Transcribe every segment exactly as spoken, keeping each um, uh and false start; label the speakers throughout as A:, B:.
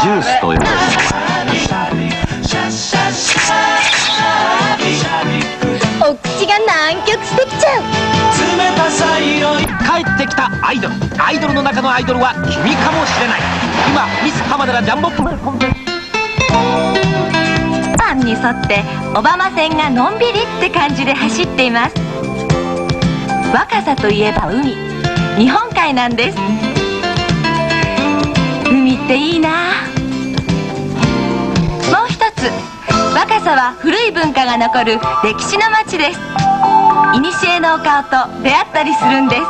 A: ジュースと呼ばれる。
B: お口が南極してきちゃう。
A: 帰ってきたアイドル。アイドルの中のアイドルは君かもしれない。今ミス浜寺ジャンボプロコンテ
C: 湾に沿って小浜線がのんびりって感じで走っています。若さといえば海、日本海なんです。海っていいな。もう一つ、若さは古い文化が残る歴史の街です。古のお顔と出会ったりするんです。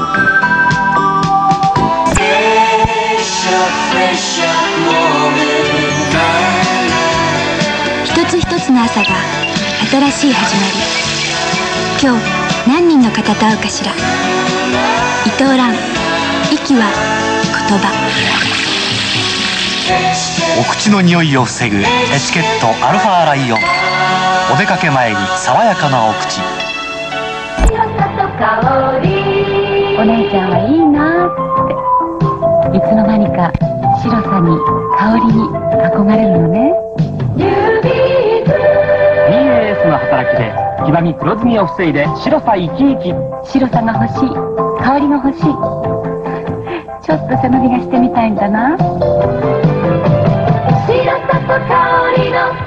D: 一つ一つの朝が新しい始まり。今日何人の方と会うかしら。伊藤蘭、息は言葉。
E: お口の匂いを防ぐエチケットアルファライオン。お出かけ前に爽やかなお口。
C: お姉ちゃんはいいなって、いつの間にか白さに香りに憧れるのね。 ビーエーエス の働きで黄ばみ黒ずみを防いで白さ生き生き。白さが欲しい、香りが欲しい。ちょっと背伸びがしてみたいんだな。白さと香りの